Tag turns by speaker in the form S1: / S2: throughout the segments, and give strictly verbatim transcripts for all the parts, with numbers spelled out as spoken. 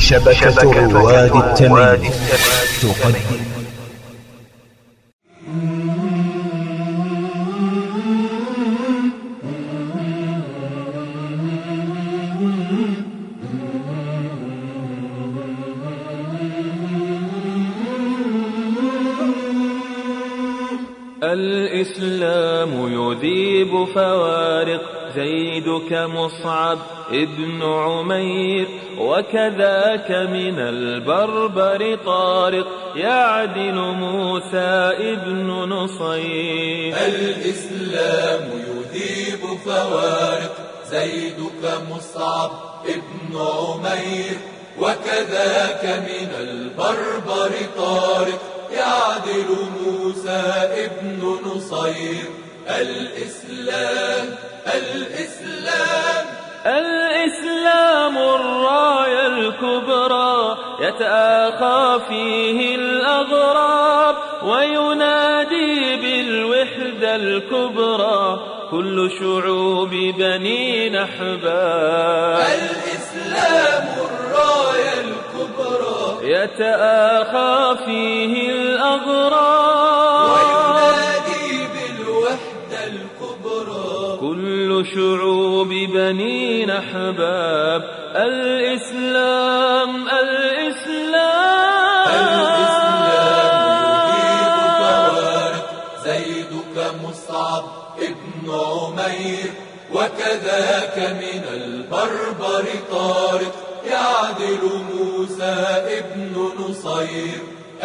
S1: شبكة رواد التمييز تقدم.
S2: الإسلام يذيب فوارق، زيد كمصعب ابن عمير، وكذاك من البربر طارق، يعدل موسى ابن نصير.
S3: الإسلام يذيب فوارق، زيد كمصعب ابن عمير، وكذاك من البربر طارق، يعدل موسى ابن نصير. الإسلام الإسلام
S2: الإسلام الراية الكبرى، يتآخى فيه الأغراب، وينادي بالوحدة الكبرى، كل شعوب بنين أحباب.
S3: الإسلام الراية الكبرى،
S2: يتآخى فيه الأغراب،
S3: وينادي بالوحدة الكبرى،
S2: كل شعوب بنين أحباب. الإسلام الإسلام
S3: الإسلام يذيب فوارق، زيد كمصعب ابن عمير، وكذاك من البربر طارق، يعدل موسى ابن نصير.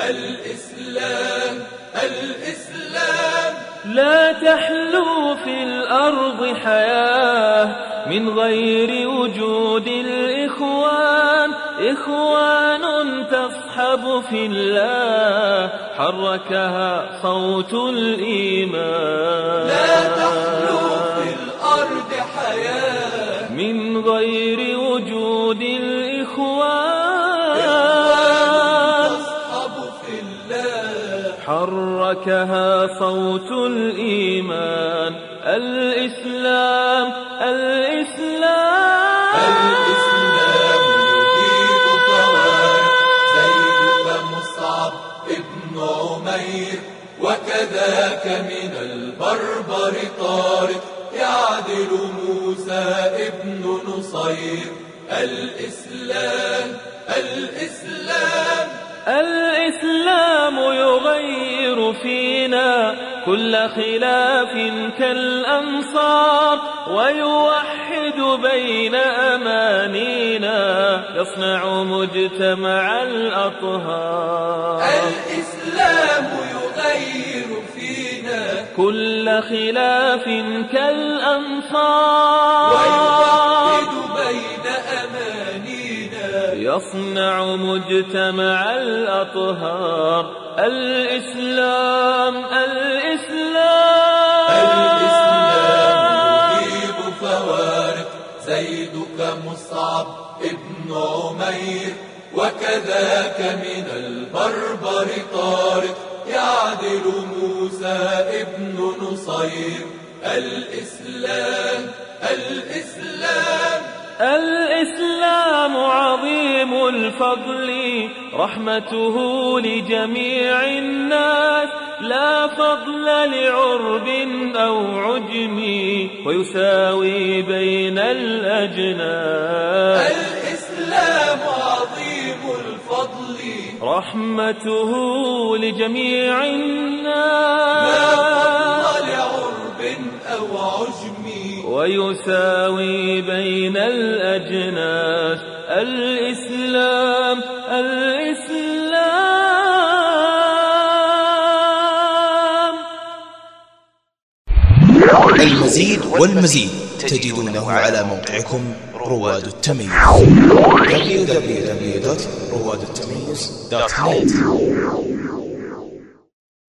S3: الإسلام الإسلام
S2: لا تحلو في الأرض حياة من غير وجود الإخوان، إخوان تصحب في الله، حركها صوت الإيمان.
S3: لا تحلو في الأرض حياة
S2: من غير وجود الإخوان،
S3: تصحب في الله،
S2: حركها صوت الإيمان. الإسلام الإسلام
S3: الإسلام يذيب فوارق، زيد كمصعب ابن عمير، وكذاك من البربر طارق، يعدل موسى ابن نصير. الإسلام الإسلام
S2: الإسلام يغير فينا كل خلاف كالأنصار، ويوحد بين أمانينا، يصنع مجتمع الأطهار.
S3: الإسلام يغير فينا
S2: كل خلاف كالأنصار،
S3: ويوحد بين أمانينا،
S2: يصنع مجتمع الأطهار. الإسلام الإسلام
S3: الإسلام يذيب فوارق، زيد كمصعب ابن عمير، وكذاك من البربر طارق، يعدل موسى ابن نصير. الإسلام الإسلام
S2: الإسلام عظيم الفضل، رحمته لجميع الناس، لا فضل لعرب أو عجم، ويساوي بين الأجناس.
S3: الإسلام عظيم الفضل،
S2: رحمته لجميع الناس،
S3: لا فضل لعرب أو عجم،
S2: ويساوي بين الأجناس. الإسلام الإسلام
S1: المزيد والمزيد تجدونه على موقعكم رواد التمييز دبليو دبليو دبليو دوت رواد التمييز دوت نت.